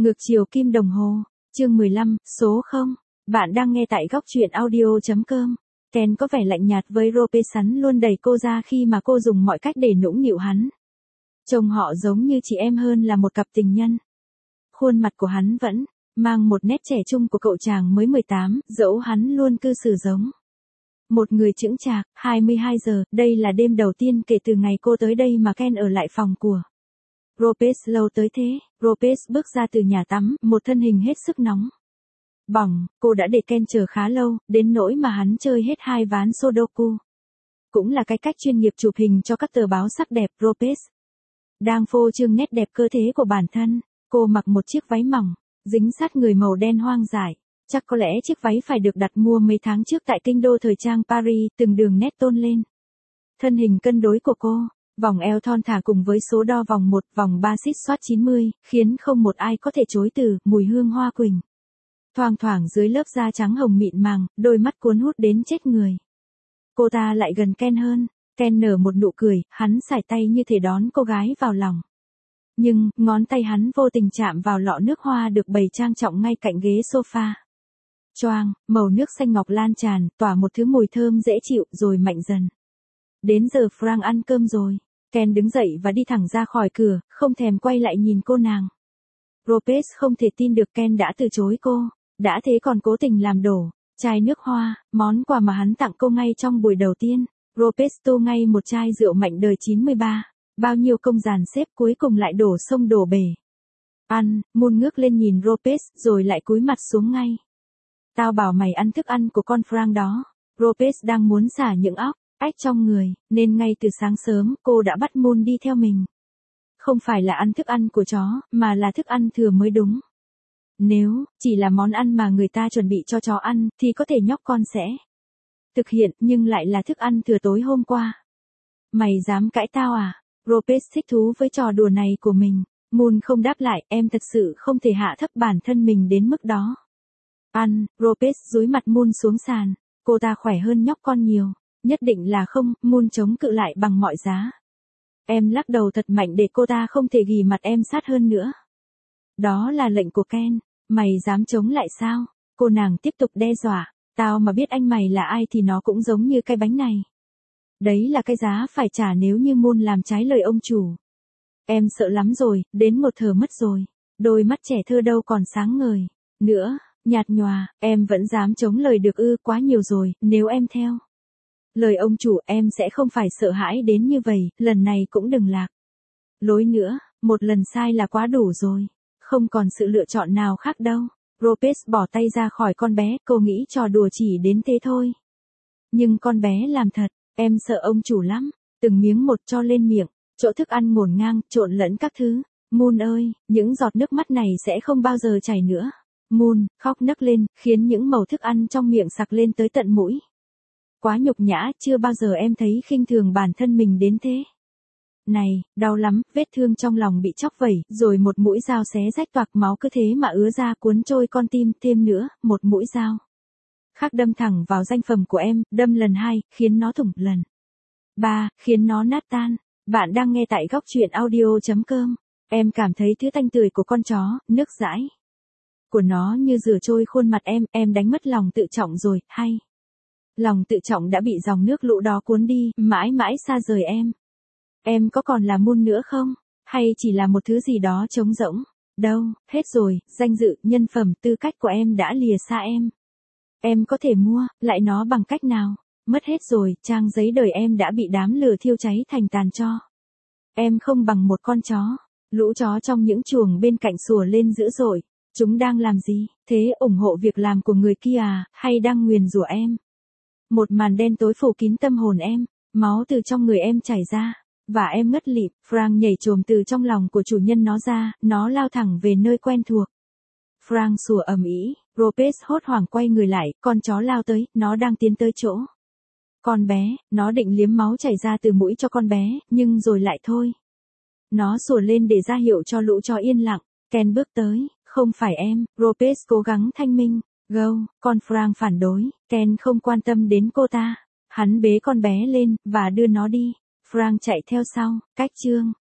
Ngược chiều kim đồng hồ, chương 15, số 0. Bạn đang nghe tại góc truyện audio.com. Ken có vẻ lạnh nhạt với Rope, sắn luôn đẩy cô ra khi mà cô dùng mọi cách để nũng nịu hắn. Trông họ giống như chị em hơn là một cặp tình nhân. Khuôn mặt của hắn vẫn mang một nét trẻ trung của cậu chàng mới 18, dẫu hắn luôn cư xử giống một người chững chạc. 22 giờ, đây là đêm đầu tiên kể từ ngày cô tới đây mà Ken ở lại phòng của Ropes lâu tới thế. Ropes bước ra từ nhà tắm, một thân hình hết sức nóng bỏng. Cô đã để Ken chờ khá lâu, đến nỗi mà hắn chơi hết 2 ván Sudoku. Cũng là cái cách chuyên nghiệp chụp hình cho các tờ báo sắc đẹp. Ropes đang phô trương nét đẹp cơ thể của bản thân. Cô mặc một chiếc váy mỏng, dính sát người màu đen hoang dại. Chắc có lẽ chiếc váy phải được đặt mua mấy tháng trước tại kinh đô thời trang Paris, từng đường nét tôn lên thân hình cân đối của cô. Vòng eo thon thả cùng với số đo vòng 1, vòng 3 xít xoát 90, khiến không một ai có thể chối từ. Mùi hương hoa quỳnh thoang thoảng dưới lớp da trắng hồng mịn màng, đôi mắt cuốn hút đến chết người. Cô ta lại gần Ken hơn. Ken nở một nụ cười, hắn sải tay như thể đón cô gái vào lòng. Nhưng, ngón tay hắn vô tình chạm vào lọ nước hoa được bày trang trọng ngay cạnh ghế sofa. Choang, màu nước xanh ngọc lan tràn, tỏa một thứ mùi thơm dễ chịu, rồi mạnh dần. Đến giờ Frank ăn cơm rồi. Ken đứng dậy và đi thẳng ra khỏi cửa, không thèm quay lại nhìn cô nàng. Ropes không thể tin được Ken đã từ chối cô. Đã thế còn cố tình làm đổ chai nước hoa, món quà mà hắn tặng cô ngay trong buổi đầu tiên. Ropes tô ngay một chai rượu mạnh đời 93. Bao nhiêu công dàn xếp cuối cùng lại đổ sông đổ bể. Ăn, Moon ngước lên nhìn Ropes, rồi lại cúi mặt xuống ngay. Tao bảo mày ăn thức ăn của con Frank đó. Ropes đang muốn xả những ách trong người, nên ngay từ sáng sớm, cô đã bắt Moon đi theo mình. Không phải là ăn thức ăn của chó, mà là thức ăn thừa mới đúng. Nếu chỉ là món ăn mà người ta chuẩn bị cho chó ăn, thì có thể nhóc con sẽ thực hiện, nhưng lại là thức ăn thừa tối hôm qua. Mày dám cãi tao à? Ropes thích thú với trò đùa này của mình. Moon không đáp lại, em thật sự không thể hạ thấp bản thân mình đến mức đó. Ăn, Ropes dúi mặt Moon xuống sàn. Cô ta khỏe hơn nhóc con nhiều. Nhất định là không, Moon chống cự lại bằng mọi giá. Em lắc đầu thật mạnh để cô ta không thể ghì mặt em sát hơn nữa. Đó là lệnh của Ken. Mày dám chống lại sao? Cô nàng tiếp tục đe dọa. Tao mà biết anh mày là ai thì nó cũng giống như cái bánh này. Đấy là cái giá phải trả nếu như Moon làm trái lời ông chủ. Em sợ lắm rồi, đến một thờ mất rồi. Đôi mắt trẻ thơ đâu còn sáng ngời nữa, nhạt nhòa. Em vẫn dám chống lời được ư? Quá nhiều rồi, nếu em theo lời ông chủ em sẽ không phải sợ hãi đến như vậy, lần này cũng đừng lạc lối nữa, một lần sai là quá đủ rồi. Không còn sự lựa chọn nào khác đâu. Ropes bỏ tay ra khỏi con bé, cô nghĩ trò đùa chỉ đến thế thôi. Nhưng con bé làm thật, em sợ ông chủ lắm. Từng miếng một cho lên miệng, chỗ thức ăn ngổn ngang, trộn lẫn các thứ. Moon ơi, những giọt nước mắt này sẽ không bao giờ chảy nữa. Moon khóc nấc lên, khiến những mẩu thức ăn trong miệng sặc lên tới tận mũi. Quá nhục nhã, chưa bao giờ em thấy khinh thường bản thân mình đến thế. Này, đau lắm, vết thương trong lòng bị chóc vẩy, rồi một mũi dao xé rách toạc máu cứ thế mà ứa ra cuốn trôi con tim. Thêm nữa, một mũi dao khác đâm thẳng vào danh phẩm của em, đâm lần 2, khiến nó thủng lần 3, khiến nó nát tan. Bạn đang nghe tại góc truyện audio.com. Em cảm thấy thứ tanh tưởi của con chó, nước dãi của nó như rửa trôi khuôn mặt em đánh mất lòng tự trọng rồi, hay lòng tự trọng đã bị dòng nước lũ đó cuốn đi, mãi mãi xa rời em. Em có còn là Moon nữa không? Hay chỉ là một thứ gì đó trống rỗng? Đâu, hết rồi, danh dự, nhân phẩm, tư cách của em đã lìa xa em. Em có thể mua lại nó bằng cách nào? Mất hết rồi, trang giấy đời em đã bị đám lửa thiêu cháy thành tàn tro. Em không bằng một con chó. Lũ chó trong những chuồng bên cạnh sủa lên dữ dội. Chúng đang làm gì? Thế ủng hộ việc làm của người kia à, hay đang nguyền rủa em? Một màn đen tối phủ kín tâm hồn em. Máu từ trong người em chảy ra. Và em ngất lịm. Frank nhảy chồm từ trong lòng của chủ nhân nó ra, nó lao thẳng về nơi quen thuộc. Frank sủa ầm ĩ. Ropes hốt hoảng quay người lại, con chó lao tới, nó đang tiến tới chỗ con bé, nó định liếm máu chảy ra từ mũi cho con bé, nhưng rồi lại thôi. Nó sủa lên để ra hiệu cho lũ chó yên lặng. Ken bước tới. Không phải em. Ropes cố gắng thanh minh. Go, con Frank phản đối. Ken không quan tâm đến cô ta. Hắn bế con bé lên, và đưa nó đi. Frank chạy theo sau. Cách chương